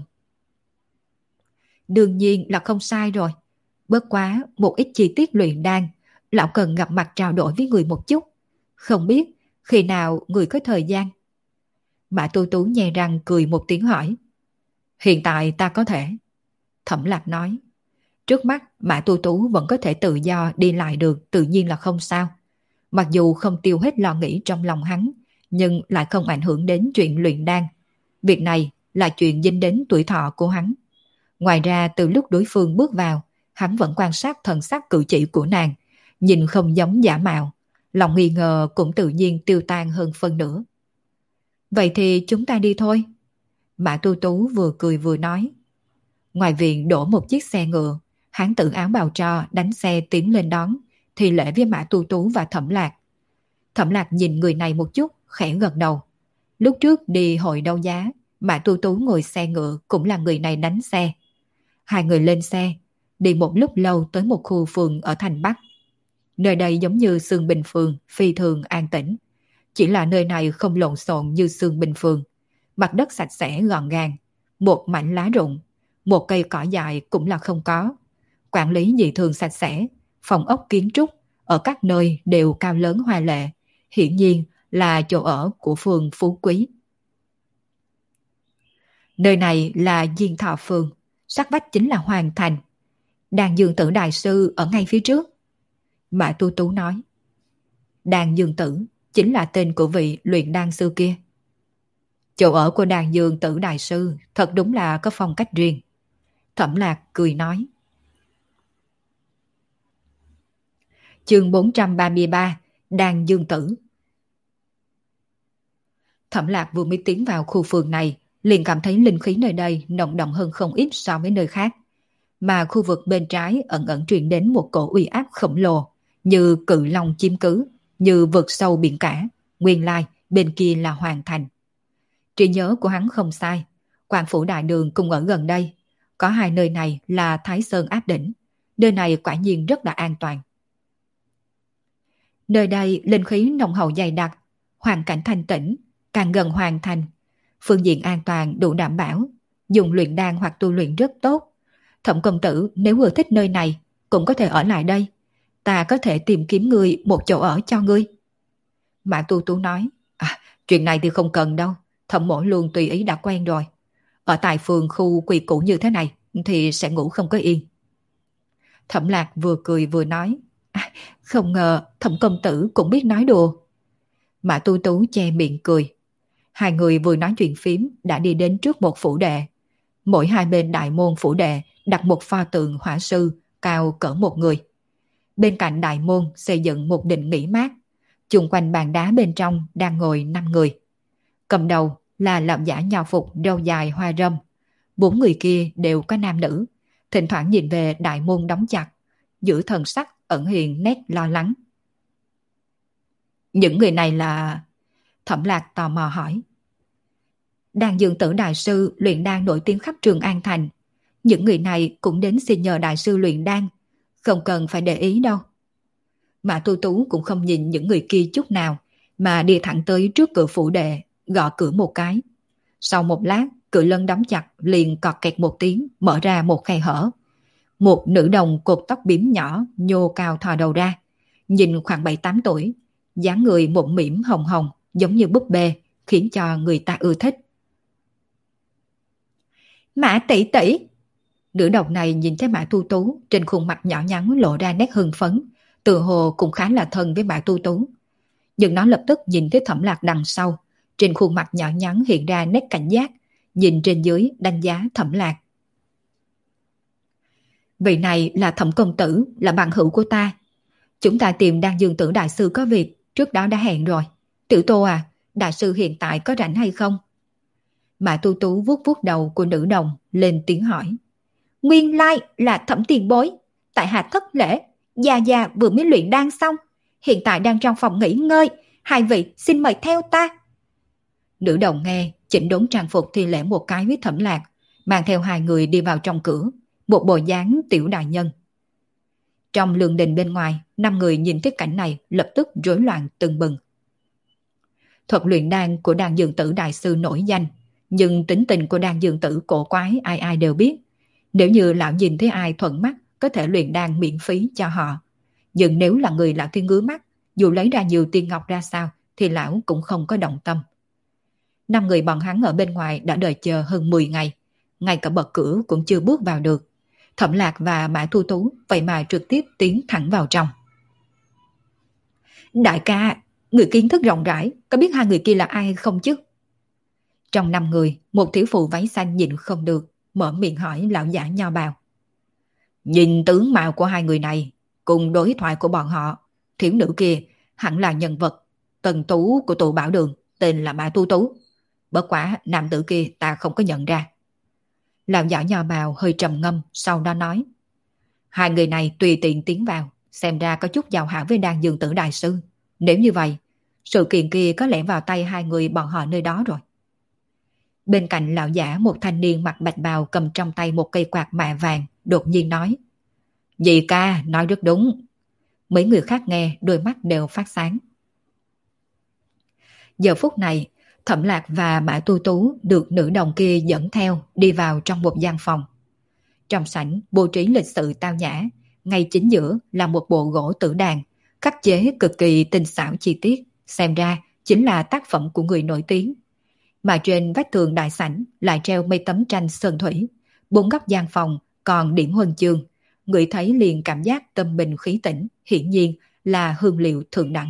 Đương nhiên là không sai rồi. Bất quá một ít chi tiết luyện đan, lão cần gặp mặt trao đổi với người một chút. Không biết khi nào người có thời gian? Mã Tu Tú nhè răng cười một tiếng hỏi. Hiện tại ta có thể. Thẩm Lạc nói. Trước mắt Mã Tu Tú vẫn có thể tự do đi lại được, tự nhiên là không sao. Mặc dù không tiêu hết lo nghĩ trong lòng hắn, nhưng lại không ảnh hưởng đến chuyện luyện đan. Việc này là chuyện dính đến tuổi thọ của hắn. Ngoài ra từ lúc đối phương bước vào, hắn vẫn quan sát thần sắc cử chỉ của nàng, nhìn không giống giả mạo. Lòng nghi ngờ cũng tự nhiên tiêu tan hơn phân nửa. Vậy thì chúng ta đi thôi. Mã Tu Tú vừa cười vừa nói. Ngoài viện đổ một chiếc xe ngựa, hắn tự áo bào tro đánh xe tiến lên đón, thì lễ với Mã Tu Tú và Thẩm Lạc. Thẩm Lạc nhìn người này một chút, khẽ gật đầu. Lúc trước đi hội đấu giá, Mã Tu Tú ngồi xe ngựa cũng là người này đánh xe. Hai người lên xe, đi một lúc lâu tới một khu phường ở thành Bắc. Nơi đây giống như Xương Bình Phường, phi thường an tĩnh. Chỉ là nơi này không lộn xộn như Xương Bình Phường. Mặt đất sạch sẽ gọn gàng, một mảnh lá rụng, một cây cỏ dại cũng là không có. Quản lý dị thường sạch sẽ, phòng ốc kiến trúc ở các nơi đều cao lớn hoa lệ, hiển nhiên là chỗ ở của phường Phú Quý. Nơi này là Diên Thọ Phường, sát vách chính là Hoàng Thành. Đàn Dương Tử Đại Sư ở ngay phía trước. Mã Tu Tú nói. Đàn Dương Tử chính là tên của vị luyện đan sư kia. Chỗ ở của Đàn Dương Tử Đại Sư thật đúng là có phong cách riêng. Thẩm Lạc cười nói. Chương 433, Đàn Dương Tử. Thẩm Lạc vừa mới tiến vào khu phường này, liền cảm thấy linh khí nơi đây nồng đậm hơn không ít so với nơi khác. Mà khu vực bên trái ẩn ẩn truyền đến một cổ uy áp khổng lồ, như cự long chiếm cứ, như vực sâu biển cả. Nguyên lai, bên kia là Hoàng Thành. Trí nhớ của hắn không sai, Quan Phủ Đại Đường cùng ở gần đây. Có hai nơi này là Thái Sơn áp đỉnh. Nơi này quả nhiên rất là an toàn. Nơi đây linh khí nồng hậu dày đặc, hoàn cảnh thanh tĩnh, càng gần Hoàng Thành. Phương diện an toàn đủ đảm bảo, dùng luyện đan hoặc tu luyện rất tốt. Thẩm công tử nếu ưa thích nơi này, cũng có thể ở lại đây. Ta có thể tìm kiếm ngươi một chỗ ở cho ngươi. Mã Tu Tú nói, chuyện này thì không cần đâu, Thẩm mỗ luôn tùy ý đã quen rồi. Ở tại phường khu quỳ cũ như thế này thì sẽ ngủ không có yên. Thẩm Lạc vừa cười vừa nói, không ngờ Thẩm công tử cũng biết nói đùa. Mã Tu Tú che miệng cười. Hai người vừa nói chuyện phím đã đi đến trước một phủ đệ. Mỗi hai bên đại môn phủ đệ đặt một pho tượng hỏa sư cao cỡ một người. Bên cạnh đại môn xây dựng một đình nghỉ mát. Chung quanh bàn đá bên trong đang ngồi 5 người. Cầm đầu là lão giả nho phục râu dài hoa râm. 4 người kia đều có nam nữ. Thỉnh thoảng nhìn về đại môn đóng chặt, giữ thần sắc ẩn hiện nét lo lắng. Những người này là... Thẩm Lạc tò mò hỏi. Đàn Dương Tử Đại Sư luyện đan nổi tiếng khắp Trường An Thành. Những người này cũng đến xin nhờ Đại Sư luyện đan, không cần phải để ý đâu. Mã Tu Tú cũng không nhìn những người kia chút nào, mà đi thẳng tới trước cửa phủ đệ, gõ cửa một cái. Sau một lát, cửa lớn đóng chặt liền cọt kẹt một tiếng, mở ra một khe hở. Một nữ đồng cột tóc bím nhỏ, nhô cao thò đầu ra, nhìn khoảng 7-8 tuổi, dáng người mụn mĩm hồng hồng, giống như búp bê, khiến cho người ta ưa thích. Mã tỷ tỷ. Nữ đồng này nhìn thấy Mã Tu Tú, trên khuôn mặt nhỏ nhắn lộ ra nét hưng phấn, tự hồ cũng khá là thân với Mã Tu Tú. Nhưng nó lập tức nhìn thấy Thẩm Lạc đằng sau, trên khuôn mặt nhỏ nhắn hiện ra nét cảnh giác, nhìn trên dưới đánh giá Thẩm Lạc. Vị này là Thẩm công tử, là bạn hữu của ta. Chúng ta tìm Đan Dương Tử Đại Sư có việc, trước đó đã hẹn rồi. Tiểu Tô à, Đại Sư hiện tại có rảnh hay không? Mã Tu Tú vuốt vuốt đầu của nữ đồng, lên tiếng hỏi. Nguyên lai là Thẩm tiền bối. Tại hạ thất lễ, già già vừa mới luyện đan xong, hiện tại đang trong phòng nghỉ ngơi. Hai vị xin mời theo ta. Nữ đồng nghe, chỉnh đốn trang phục thi lễ một cái với Thẩm Lạc, mang theo hai người đi vào trong cửa, một bộ dáng tiểu đại nhân. Trong lương đình bên ngoài, 5 người nhìn thấy cảnh này lập tức rối loạn tưng bừng. Thuật luyện đan của Đan Dương Tử Đại Sư nổi danh, nhưng tính tình của Đan Dương Tử cổ quái ai ai đều biết. Nếu như lão nhìn thấy ai thuận mắt, có thể luyện đan miễn phí cho họ. Nhưng nếu là người lão tiên ngứa mắt, dù lấy ra nhiều tiên ngọc ra sao, thì lão cũng không có động tâm. 5 người bọn hắn ở bên ngoài đã đợi chờ hơn 10 ngày, ngay cả bậc cửa cũng chưa bước vào được. Thẩm Lạc và Mã Tu Tú vậy mà trực tiếp tiến thẳng vào trong. Đại ca, người kiến thức rộng rãi, có biết hai người kia là ai hay không chứ? Trong 5 người, một thiếu phụ váy xanh nhìn không được, mở miệng hỏi lão giả nho bào. Nhìn tướng mạo của hai người này, cùng đối thoại của bọn họ, thiếu nữ kia hẳn là nhân vật Tần Tú của tụ Bảo Đường, tên là Mã Tu Tú. Bất quá nam tử kia ta không có nhận ra. Lão giả nho bào hơi trầm ngâm, sau đó nói. Hai người này tùy tiện tiến vào, xem ra có chút giao hảo với Đan Dương Tử Đại Sư. Nếu như vậy, sự kiện kia có lẽ vào tay hai người bọn họ nơi đó rồi. Bên cạnh lão giả một thanh niên mặc bạch bào cầm trong tay một cây quạt mạ vàng, đột nhiên nói. Dì ca nói rất đúng. Mấy người khác nghe đôi mắt đều phát sáng. Giờ phút này, Thẩm Lạc và Mã Tu Tú được nữ đồng kia dẫn theo đi vào trong một gian phòng. Trong sảnh bố trí lịch sự tao nhã, ngay chính giữa là một bộ gỗ tử đàn, khắc chế cực kỳ tinh xảo chi tiết, xem ra chính là tác phẩm của người nổi tiếng. Mà trên vách tường đại sảnh lại treo mấy tấm tranh sơn thủy, bốn góc gian phòng còn điểm huân chương, người thấy liền cảm giác tâm bình khí tĩnh, hiển nhiên là hương liệu thượng đẳng.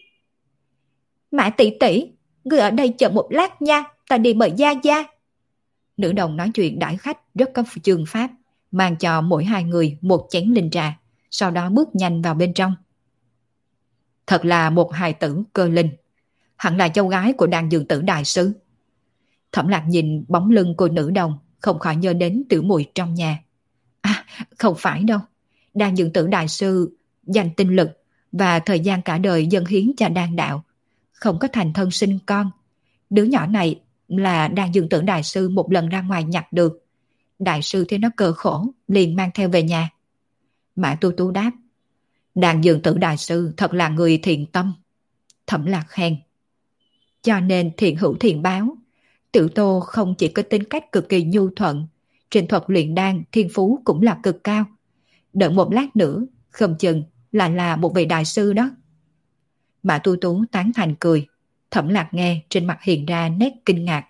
Mã tỷ tỷ, người ở đây chờ một lát nha, ta đi mời gia gia. Nữ đồng nói chuyện đãi khách rất có chương pháp, mang cho mỗi hai người một chén linh trà, sau đó bước nhanh vào bên trong. Thật là một hài tử cơ linh, hẳn là cháu gái của Đan Dương Tử đại sư. Thẩm Lạc nhìn bóng lưng cô nữ đồng, không khỏi nhớ đến tiểu muội trong nhà. À, không phải đâu. Đan Dương Tử đại sư dành tinh lực và thời gian cả đời dâng hiến cho đan đạo, không có thành thân sinh con. Đứa nhỏ này là Đan Dương Tử đại sư một lần ra ngoài nhặt được. Đại sư thấy nó cơ khổ, liền mang theo về nhà. Mã Tu Tu đáp, Đan Dương Tử đại sư thật là người thiện tâm. Thẩm Lạc khen. Cho nên thiện hữu thiện báo. Tiểu Tô không chỉ có tính cách cực kỳ nhu thuận, trên thuật luyện đan thiên phú cũng là cực cao. Đợi một lát nữa, không chừng là một vị đại sư đó. Mã Tu Tú tán thành cười. Thẩm Lạc nghe trên mặt hiện ra nét kinh ngạc.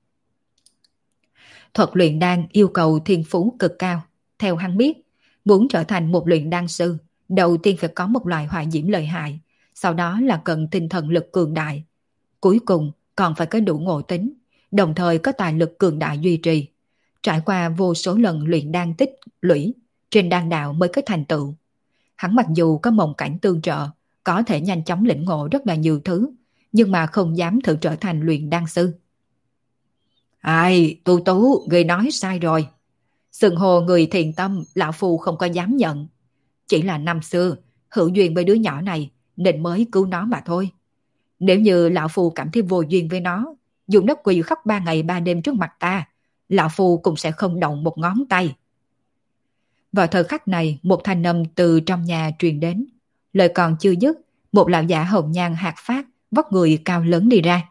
Thuật luyện đan yêu cầu thiên phú cực cao. Theo hắn biết, muốn trở thành một luyện đan sư, đầu tiên phải có một loại hỏa diễm lợi hại, sau đó là cần tinh thần lực cường đại. Cuối cùng còn phải có đủ ngộ tính, đồng thời có tài lực cường đại duy trì. Trải qua vô số lần luyện đan tích lũy, trên đan đạo mới có thành tựu. Hắn mặc dù có mộng cảnh tương trợ, có thể nhanh chóng lĩnh ngộ rất là nhiều thứ, nhưng mà không dám thử trở thành luyện đan sư. Ai, Tu Tú, người nói sai rồi. Xưng hô người thiện tâm, lão phu không có dám nhận. Chỉ là năm xưa, hữu duyên với đứa nhỏ này, nên mới cứu nó mà thôi. Nếu như lão phu cảm thấy vô duyên với nó, dùng nó quỳ khóc 3 ngày 3 đêm trước mặt ta, lão phu cũng sẽ không động một ngón tay. Vào thời khắc này, một thanh âm từ trong nhà truyền đến. Lời còn chưa dứt, một lão giả hồng nhan hạt phát, vóc người cao lớn đi ra.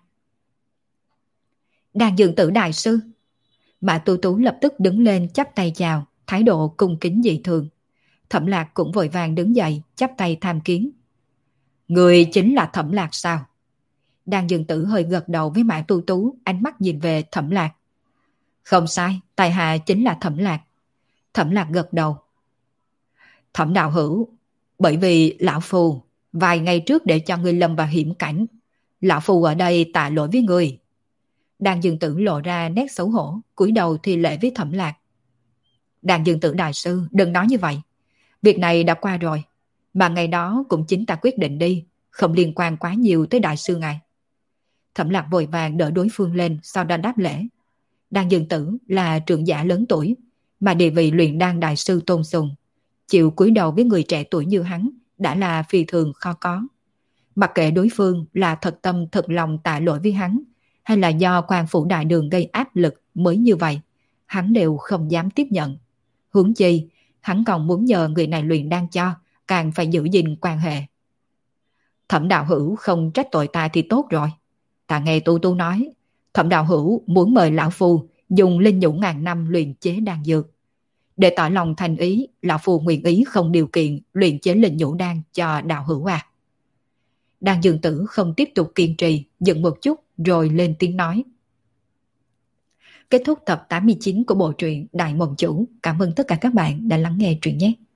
Đan Dương Tử đại sư. Mã Tu Tú lập tức đứng lên chắp tay chào, thái độ cung kính dị thường. Thẩm Lạc cũng vội vàng đứng dậy, chắp tay tham kiến. Người chính là Thẩm Lạc sao? Đan Dương Tử hơi gật đầu với Mã Tu Tú, ánh mắt nhìn về Thẩm Lạc. Không sai, tại hạ chính là Thẩm Lạc. Thẩm Lạc gật đầu. Thẩm đạo hữu, bởi vì lão phu vài ngày trước để cho ngươi lâm vào hiểm cảnh, lão phu ở đây tạ lỗi với ngươi. Đan Dương Tử lộ ra nét xấu hổ, cúi đầu thì lễ với Thẩm Lạc. Đan Dương Tử đại sư, đừng nói như vậy. Việc này đã qua rồi, mà ngày đó cũng chính ta quyết định đi, không liên quan quá nhiều tới đại sư ngài. Thẩm Lạc vội vàng đỡ đối phương lên, sau đó đáp lễ. Đan Dương Tử là trưởng giả lớn tuổi, mà địa vị luyện đan đại sư tôn sùng, chịu cúi đầu với người trẻ tuổi như hắn đã là phi thường khó có. Mặc kệ đối phương là thật tâm thật lòng tạ lỗi với hắn, hay là do quan phủ đại đường gây áp lực mới như vậy, hắn đều không dám tiếp nhận. Huống chi, hắn còn muốn nhờ người này luyện đan cho, càng phải giữ gìn quan hệ. Thẩm đạo hữu không trách tội ta thì tốt rồi. Ta nghe Tu Tu nói, Thẩm đạo hữu muốn mời lão phu dùng linh nhũ ngàn năm luyện chế đan dược. Để tỏ lòng thành ý, lão phu nguyện ý không điều kiện luyện chế linh nhũ đan cho đạo hữu à. Đan Dương Tử không tiếp tục kiên trì, dừng một chút rồi lên tiếng nói. Kết thúc tập 89 của bộ truyện Đại Mộng Chủ. Cảm ơn tất cả các bạn đã lắng nghe truyện nhé.